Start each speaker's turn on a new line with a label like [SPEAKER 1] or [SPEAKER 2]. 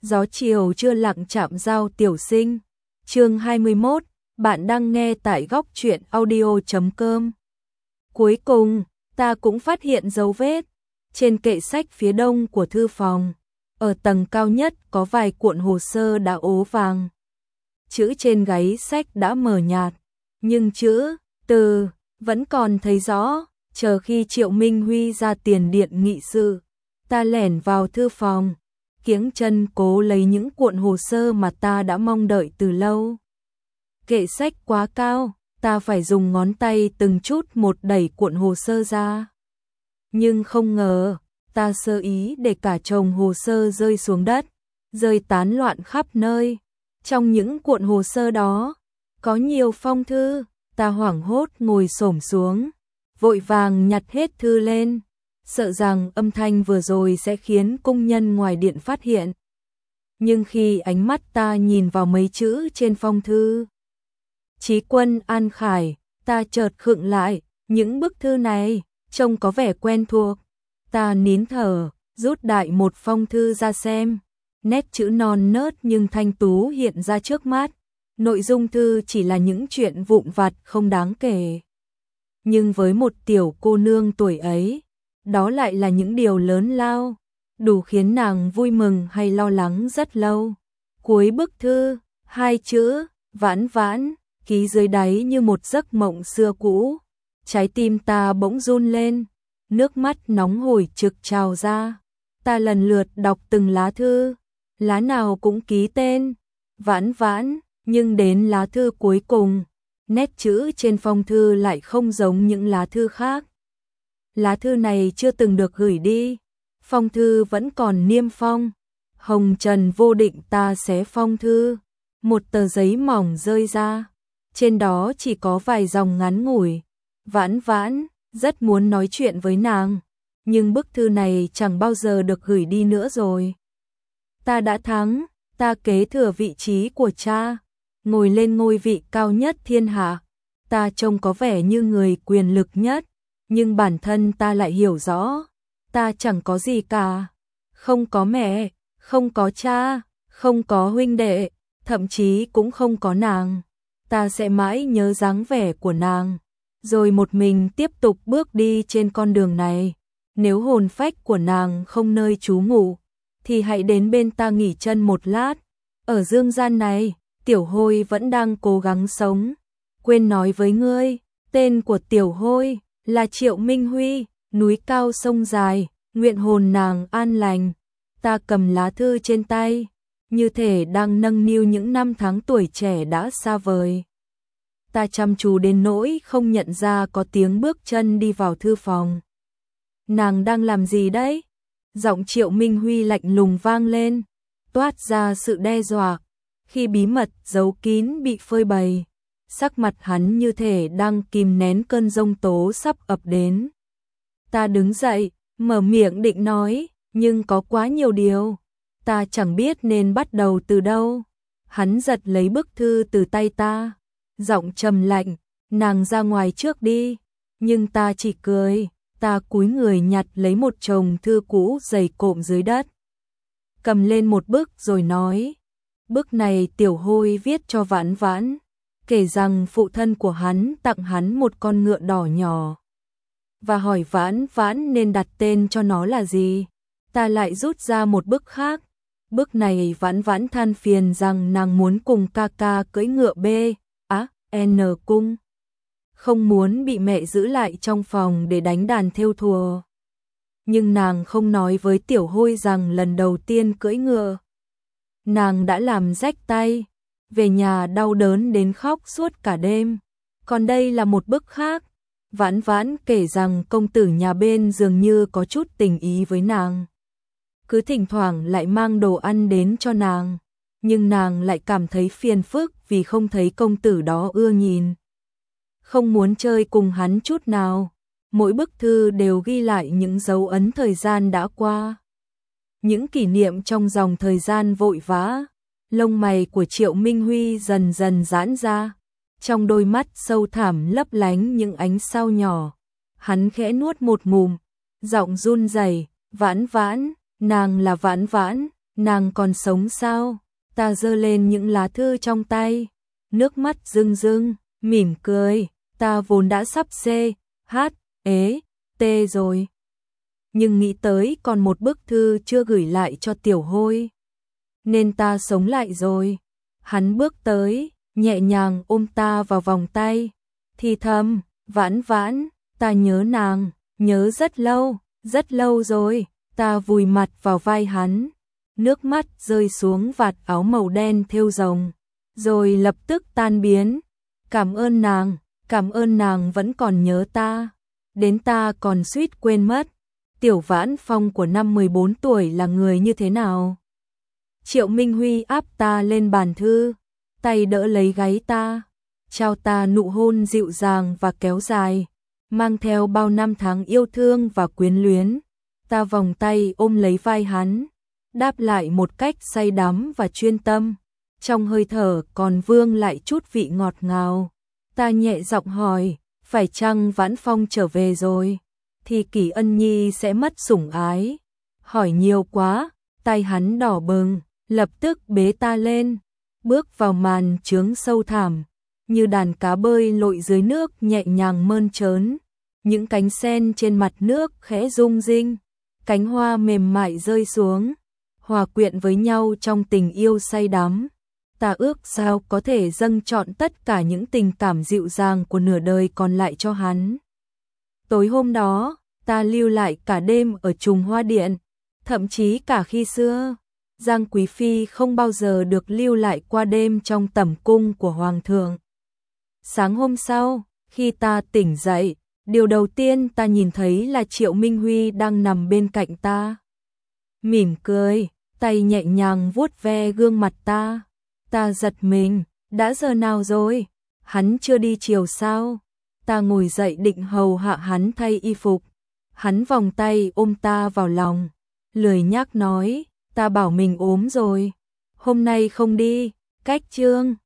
[SPEAKER 1] Gió chiều chưa lặng chạm giao tiểu sinh. Chương 21, bạn đang nghe tại góc truyện audio.com. Cuối cùng, ta cũng phát hiện dấu vết trên kệ sách phía đông của thư phòng. Ở tầng cao nhất có vài cuộn hồ sơ đã ố vàng. Chữ trên gáy sách đã mờ nhạt, nhưng chữ, từ vẫn còn thấy rõ. Chờ khi Triệu Minh Huy ra tiền điện nghị sự, ta lẻn vào thư phòng, kiễng chân cố lấy những cuộn hồ sơ mà ta đã mong đợi từ lâu. Kệ sách quá cao, ta phải dùng ngón tay từng chút một đẩy cuộn hồ sơ ra. Nhưng không ngờ, ta sơ ý để cả chồng hồ sơ rơi xuống đất, rơi tán loạn khắp nơi. Trong những cuộn hồ sơ đó, có nhiều phong thư. Ta hoảng hốt ngồi xổm xuống, vội vàng nhặt hết thư lên, sợ rằng âm thanh vừa rồi sẽ khiến công nhân ngoài điện phát hiện. Nhưng khi ánh mắt ta nhìn vào mấy chữ trên phong thư, Chí Quân An Khải, ta chợt khựng lại. Những bức thư này trông có vẻ quen thuộc. Ta nín thở, rút đại một phong thư ra xem. Nét chữ non nớt nhưng thanh tú hiện ra trước mắt. Nội dung thư chỉ là những chuyện vụn vặt không đáng kể. Nhưng với một tiểu cô nương tuổi ấy, đó lại là những điều lớn lao, đủ khiến nàng vui mừng hay lo lắng rất lâu. Cuối bức thư, hai chữ, Vãn Vãn, ký dưới đáy như một giấc mộng xưa cũ. Trái tim ta bỗng run lên, nước mắt nóng hổi trực trào ra. Ta lần lượt đọc từng lá thư, lá nào cũng ký tên Vãn Vãn. Nhưng đến lá thư cuối cùng, nét chữ trên phong thư lại không giống những lá thư khác. Lá thư này chưa từng được gửi đi, phong thư vẫn còn niêm phong. Hồng trần vô định ta xé phong thư, một tờ giấy mỏng rơi ra. Trên đó chỉ có vài dòng ngắn ngủi. Vãn Vãn, rất muốn nói chuyện với nàng, nhưng bức thư này chẳng bao giờ được gửi đi nữa rồi. Ta đã thắng, ta kế thừa vị trí của cha, ngồi lên ngôi vị cao nhất thiên hạ. Ta trông có vẻ như người quyền lực nhất, nhưng bản thân ta lại hiểu rõ, ta chẳng có gì cả. Không có mẹ, không có cha, không có huynh đệ, thậm chí cũng không có nàng. Ta sẽ mãi nhớ dáng vẻ của nàng, rồi một mình tiếp tục bước đi trên con đường này. Nếu hồn phách của nàng không nơi trú ngụ, thì hãy đến bên ta nghỉ chân một lát. Ở dương gian này, Tiểu Hôi vẫn đang cố gắng sống. Quên nói với ngươi, tên của Tiểu Hôi là Triệu Minh Huy. Núi cao sông dài, nguyện hồn nàng an lành. Ta cầm lá thư trên tay, như thể đang nâng niu những năm tháng tuổi trẻ đã xa vời. Ta chăm chú đến nỗi không nhận ra có tiếng bước chân đi vào thư phòng. Nàng đang làm gì đấy? Giọng Triệu Minh Huy lạnh lùng vang lên, toát ra sự đe dọa. Khi bí mật giấu kín bị phơi bày, sắc mặt hắn như thể đang kìm nén cơn giông tố sắp ập đến. Ta đứng dậy, mở miệng định nói, nhưng có quá nhiều điều, ta chẳng biết nên bắt đầu từ đâu. Hắn giật lấy bức thư từ tay ta, giọng trầm lạnh, nàng ra ngoài trước đi. Nhưng ta chỉ cười, ta cúi người nhặt lấy một chồng thư cũ dày cộm dưới đất, cầm lên một bức rồi nói. Bức này Tiểu Hôi viết cho Vãn Vãn, kể rằng phụ thân của hắn tặng hắn một con ngựa đỏ nhỏ, và hỏi Vãn Vãn nên đặt tên cho nó là gì. Ta lại rút ra một bức khác. Bức này Vãn Vãn than phiền rằng nàng muốn cùng ca ca cưỡi ngựa N cung, không muốn bị mẹ giữ lại trong phòng để đánh đàn thêu thùa. Nhưng nàng không nói với Tiểu Hôi rằng lần đầu tiên cưỡi ngựa, nàng đã làm rách tay, về nhà đau đớn đến khóc suốt cả đêm. Còn đây là một bức khác. Vãn Vãn kể rằng công tử nhà bên dường như có chút tình ý với nàng, cứ thỉnh thoảng lại mang đồ ăn đến cho nàng, nhưng nàng lại cảm thấy phiền phức vì không thấy công tử đó ưa nhìn, không muốn chơi cùng hắn chút nào. Mỗi bức thư đều ghi lại những dấu ấn thời gian đã qua, những kỷ niệm trong dòng thời gian vội vã. Lông mày của Triệu Minh Huy dần dần giãn ra, trong đôi mắt sâu thẳm lấp lánh những ánh sao nhỏ. Hắn khẽ nuốt một ngụm, giọng run rẩy, Vãn Vãn, nàng là Vãn Vãn, Nàng còn sống sao? Ta giơ lên những lá thư trong tay, nước mắt rưng rưng, mỉm cười, ta vốn đã sắp CHT rồi. Nhưng nghĩ tới còn một bức thư chưa gửi lại cho Tiểu Hôi, nên ta sống lại rồi. Hắn bước tới, nhẹ nhàng ôm ta vào vòng tay, thì thầm, Vãn Vãn, ta nhớ nàng, nhớ rất lâu rồi. Ta vùi mặt vào vai hắn, nước mắt rơi xuống vạt áo màu đen thêu rồng, rồi lập tức tan biến. Cảm ơn nàng vẫn còn nhớ ta, đến ta còn suýt quên mất. Tiểu Vãn Phong của năm 14 tuổi là người như thế nào? Triệu Minh Huy áp ta lên bàn thư, tay đỡ lấy gáy ta, trao ta nụ hôn dịu dàng và kéo dài, mang theo bao năm tháng yêu thương và quyến luyến. Ta vòng tay ôm lấy vai hắn, đáp lại một cách say đắm và chuyên tâm, trong hơi thở còn vương lại chút vị ngọt ngào. Ta nhẹ giọng hỏi, phải chăng Vãn Phong trở về rồi, thì Kỳ Ân Nhi sẽ mất sủng ái? Hỏi nhiều quá, tay hắn đỏ bừng, lập tức bế ta lên, bước vào màn chướng sâu thẳm, như đàn cá bơi lội dưới nước nhẹ nhàng mơn trớn. Những cánh sen trên mặt nước khẽ rung rinh, cánh hoa mềm mại rơi xuống, hòa quyện với nhau trong tình yêu say đắm. Ta ước sao có thể dâng trọn tất cả những tình cảm dịu dàng của nửa đời còn lại cho hắn. Tối hôm đó, ta lưu lại cả đêm ở Trùng Hoa Điện, thậm chí cả khi xưa, Giang Quý Phi không bao giờ được lưu lại qua đêm trong tẩm cung của Hoàng thượng. Sáng hôm sau, khi ta tỉnh dậy, điều đầu tiên ta nhìn thấy là Triệu Minh Huy đang nằm bên cạnh ta. Mỉm cười, tay nhẹ nhàng vuốt ve gương mặt ta. Ta giật mình, đã giờ nào rồi? Hắn chưa đi chiều sao? Ta ngồi dậy định hầu hạ hắn thay y phục. Hắn vòng tay ôm ta vào lòng, lười nhác nói, ta bảo mình ốm rồi, hôm nay không đi. Cách chương